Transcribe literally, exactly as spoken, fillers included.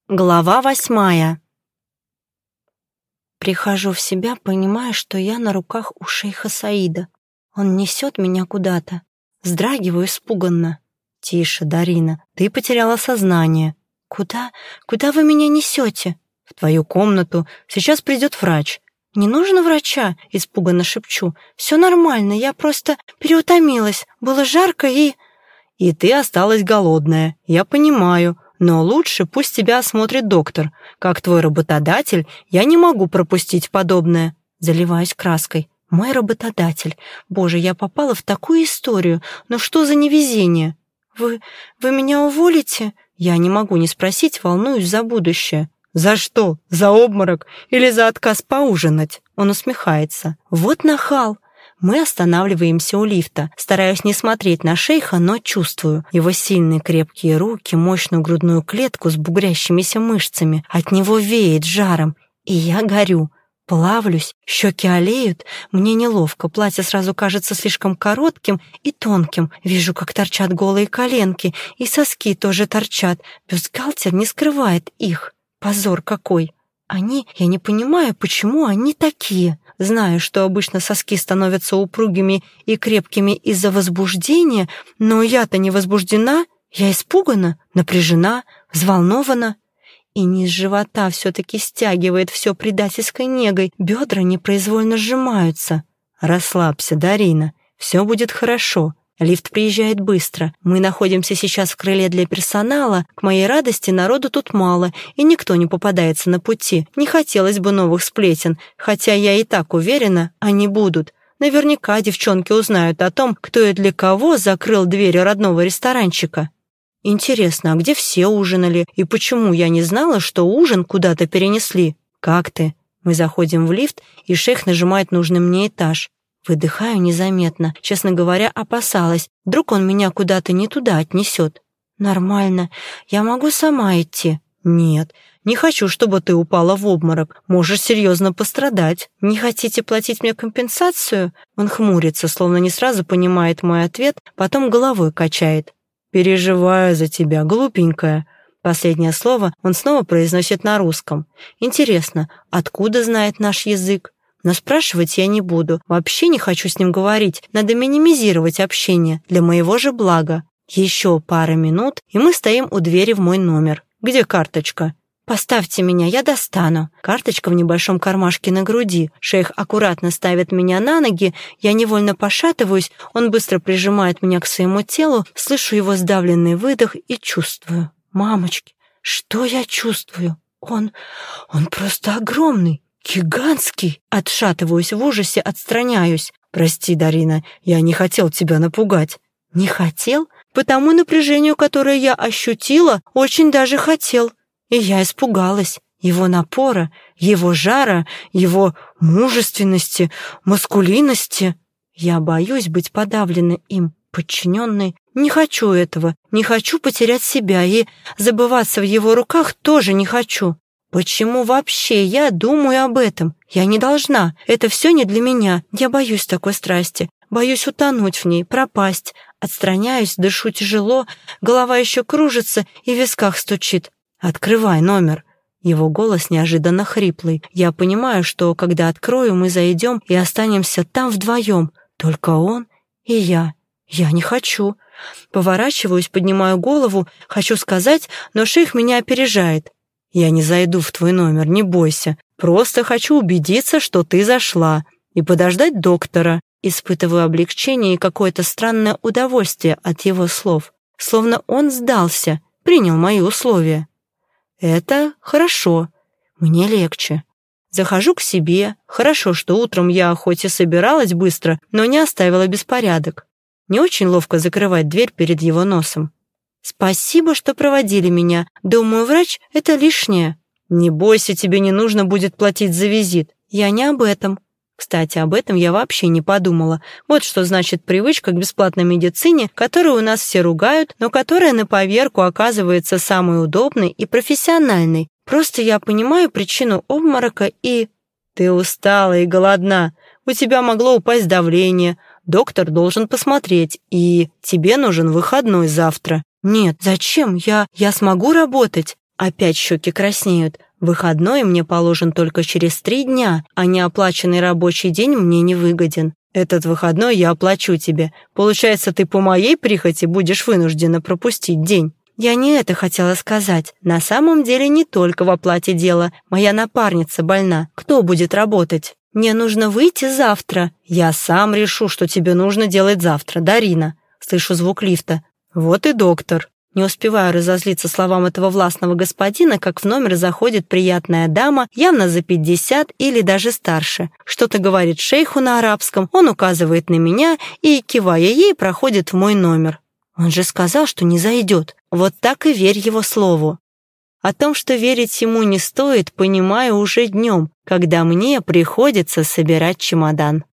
Глава восьмая. Прихожу в себя, понимая, что я на руках у шейха Саида. Он несет меня куда-то. Вздрагиваю испуганно. «Тише, Дарина, ты потеряла сознание». «Куда? Куда вы меня несете?» «В твою комнату. Сейчас придет врач». «Не нужно врача», — испуганно шепчу. «Все нормально, я просто переутомилась. Было жарко и...» «И ты осталась голодная, я понимаю. Но лучше пусть тебя осмотрит доктор. Как твой работодатель, я не могу пропустить подобное». Заливаюсь краской. Мой работодатель. Боже, я попала в такую историю. Но что за невезение? Вы... вы меня уволите? Я не могу не спросить, волнуюсь за будущее. «За что? За обморок? Или за отказ поужинать?» Он усмехается. «Вот нахал!» Мы останавливаемся у лифта. Стараюсь не смотреть на шейха, но чувствую его сильные крепкие руки, мощную грудную клетку с бугрящимися мышцами. От него веет жаром, и я горю. Плавлюсь, щеки олеют, мне неловко, платье сразу кажется слишком коротким и тонким. Вижу, как торчат голые коленки, и соски тоже торчат. Бюстгальтер не скрывает их. Позор какой! Они, я не понимаю, почему они такие. Знаю, что обычно соски становятся упругими и крепкими из-за возбуждения, но я-то не возбуждена, я испугана, напряжена, взволнована. И низ живота все-таки стягивает все предательской негой, бедра непроизвольно сжимаются. «Расслабься, Дарина, все будет хорошо». Лифт приезжает быстро. Мы находимся сейчас в крыле для персонала. К моей радости, народу тут мало, и никто не попадается на пути. Не хотелось бы новых сплетен, хотя я и так уверена, они будут. Наверняка девчонки узнают о том, кто и для кого закрыл двери родного ресторанчика. Интересно, а где все ужинали? И почему я не знала, что ужин куда-то перенесли? «Как ты?» Мы заходим в лифт, и шейх нажимает нужный мне этаж. Выдыхаю незаметно. Честно говоря, опасалась. Вдруг он меня куда-то не туда отнесет. «Нормально. Я могу сама идти». «Нет, не хочу, чтобы ты упала в обморок. Можешь серьезно пострадать. Не хотите платить мне компенсацию?» Он хмурится, словно не сразу понимает мой ответ, потом головой качает. «Переживаю за тебя, глупенькая». Последнее слово он снова произносит на русском. Интересно, откуда знает наш язык? Но спрашивать я не буду, вообще не хочу с ним говорить, надо минимизировать общение, для моего же блага. Еще пара минут, и мы стоим у двери в мой номер. «Где карточка?» «Поставьте меня, я достану». Карточка в небольшом кармашке на груди. Шейх аккуратно ставит меня на ноги, я невольно пошатываюсь, он быстро прижимает меня к своему телу, слышу его сдавленный выдох и чувствую. Мамочки, что я чувствую? Он... он просто огромный. «Гигантский!» Отшатываюсь в ужасе, отстраняюсь. «Прости, Дарина, я не хотел тебя напугать». «Не хотел? По тому напряжению, которое я ощутила, очень даже хотел». И я испугалась его напора, его жара, его мужественности, маскулинности. Я боюсь быть подавленной им, подчиненной. Не хочу этого, не хочу потерять себя, и забываться в его руках тоже не хочу. Почему вообще я думаю об этом? Я не должна. Это все не для меня. Я боюсь такой страсти. Боюсь утонуть в ней, пропасть. Отстраняюсь, дышу тяжело, голова еще кружится и в висках стучит. «Открывай номер». Его голос неожиданно хриплый. Я понимаю, что когда открою, мы зайдем и останемся там вдвоем. Только он и я. Я не хочу. Поворачиваюсь, поднимаю голову, хочу сказать, но шейх меня опережает. «Я не зайду в твой номер, не бойся. Просто хочу убедиться, что ты зашла, и подождать доктора». Испытываю облегчение и какое-то странное удовольствие от его слов. Словно он сдался, принял мои условия. Это хорошо. Мне легче. Захожу к себе. Хорошо, что утром я хоть и собиралась быстро, но не оставила беспорядок. Не очень ловко закрывать дверь перед его носом. «Спасибо, что проводили меня. Думаю, врач — это лишнее». «Не бойся, тебе не нужно будет платить за визит». «Я не об этом». Кстати, об этом я вообще не подумала. Вот что значит привычка к бесплатной медицине, которую у нас все ругают, но которая на поверку оказывается самой удобной и профессиональной. Просто я понимаю причину обморока и... «Ты устала и голодна. У тебя могло упасть давление. Доктор должен посмотреть, и тебе нужен выходной завтра». «Нет, зачем? Я... я смогу работать». Опять щеки краснеют. Выходной мне положен только через три дня, а неоплаченный рабочий день мне не выгоден. Этот выходной я оплачу тебе. Получается, ты по моей прихоти будешь вынуждена пропустить день. Я не это хотела сказать. На самом деле не только в оплате дело. Моя напарница больна. Кто будет работать? Мне нужно выйти завтра. Я сам решу, что тебе нужно делать завтра, Дарина. Слышу звук лифта. Вот и доктор. Не успеваю разозлиться словам этого властного господина, как в номер заходит приятная дама, явно за пятьдесят или даже старше. Что-то говорит шейху на арабском, он указывает на меня и, кивая ей, проходит в мой номер. Он же сказал, что не зайдет. Вот так и верь его слову. О том, что верить ему не стоит, понимаю уже днем, когда мне приходится собирать чемодан.